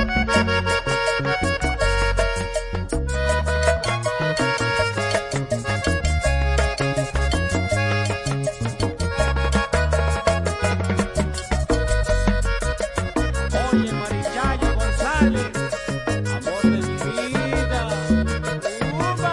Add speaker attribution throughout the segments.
Speaker 1: Oye, Marichayo González, amor de mi vida, ¡uva!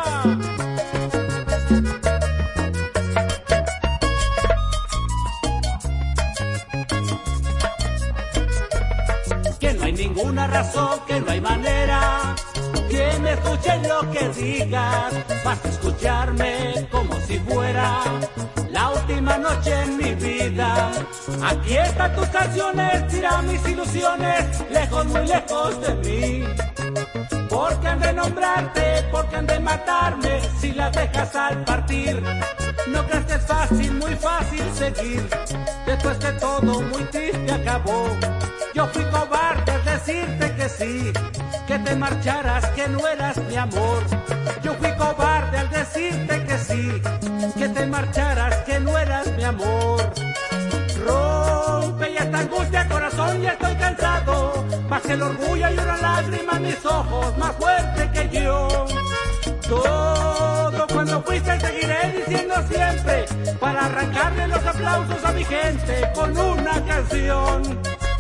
Speaker 1: Que no hay ninguna razón, que no hay manera, que me escuchen lo que digas, vas a escucharme como si fuera la última noche en mi vida. Aquí están tus canciones, tira mis ilusiones, lejos, muy lejos de mí. Porque han de nombrarte, porque han de matarme, si las dejas al partir. No creas que es fácil, muy fácil seguir, después que todo muy triste acabó. Yo fui cobarde al decirte que sí, que te marcharas, que no eras mi amor. Yo fui cobarde al decirte que sí, que te marcharas, que no eras mi amor. Rompe ya esta angustia, corazón, ya estoy cansado. Más que el orgullo y una lágrima en mis ojos, más fuerte que yo. Todo cuando fuiste seguiré diciendo siempre, para arrancarle los aplausos a mi gente con una canción.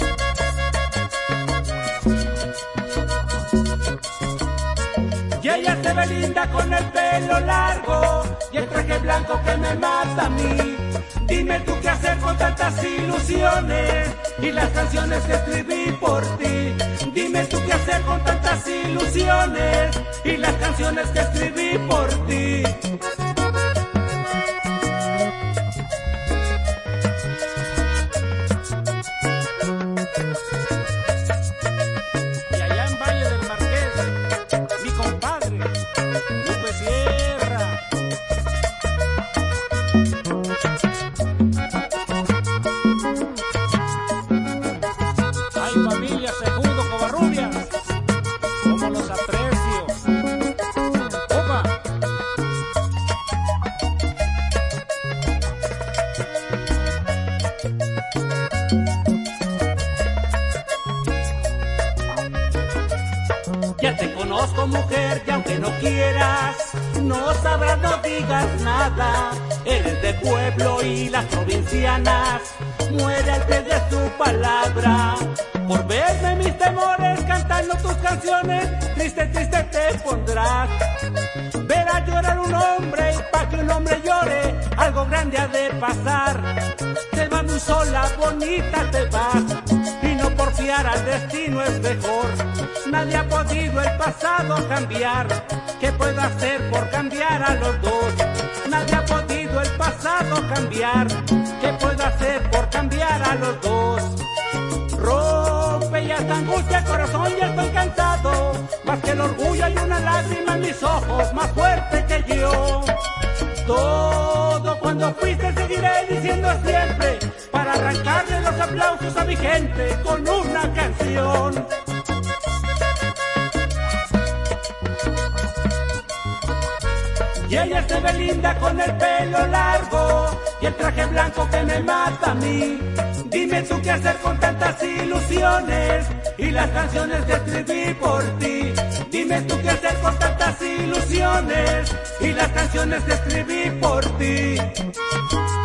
Speaker 1: Y ella se ve linda con el pelo largo y el traje blanco que me mata a mí. Dime tú qué hacer con tantas ilusiones y las canciones que escribí por ti. Dime tú qué hacer con tantas ilusiones y las canciones que escribí por ti. Y allá en Valle del Marqués, mi compadre, Lupe Sierra. Ay, familia Segundo Covarrubias, cómo los aprecio. ¡Opa! Ya te conozco, mujer, y aunque no quieras, no sabrás, no digas nada. Eres de pueblo y las provincianas muere al pie de su palabra. Por verme mis temores cantando tus canciones, triste, triste te pondrás. Ver a llorar un hombre y pa' que un hombre llore, algo grande ha de pasar. Te vas muy sola, bonita te vas, y no porfiar al destino es mejor. Nadie ha podido el pasado cambiar, ¿qué puedo hacer por cambiar a los dos? Nadie ha podido el pasado cambiar, ¿qué puedo hacer por cambiar a los dos? Rompe ya esta angustia, corazón, ya estoy cansado. Más que el orgullo hay una lágrima en mis ojos, más fuerte que yo. Todo cuando fuiste seguiré diciendo siempre, para arrancarle los aplausos a mi gente con una canción. Y ella se ve linda con el pelo largo y el traje blanco que me mata a mí. Dime tú qué hacer con tantas ilusiones y las canciones que escribí por ti. Dime tú qué hacer con tantas ilusiones y las canciones que escribí por ti.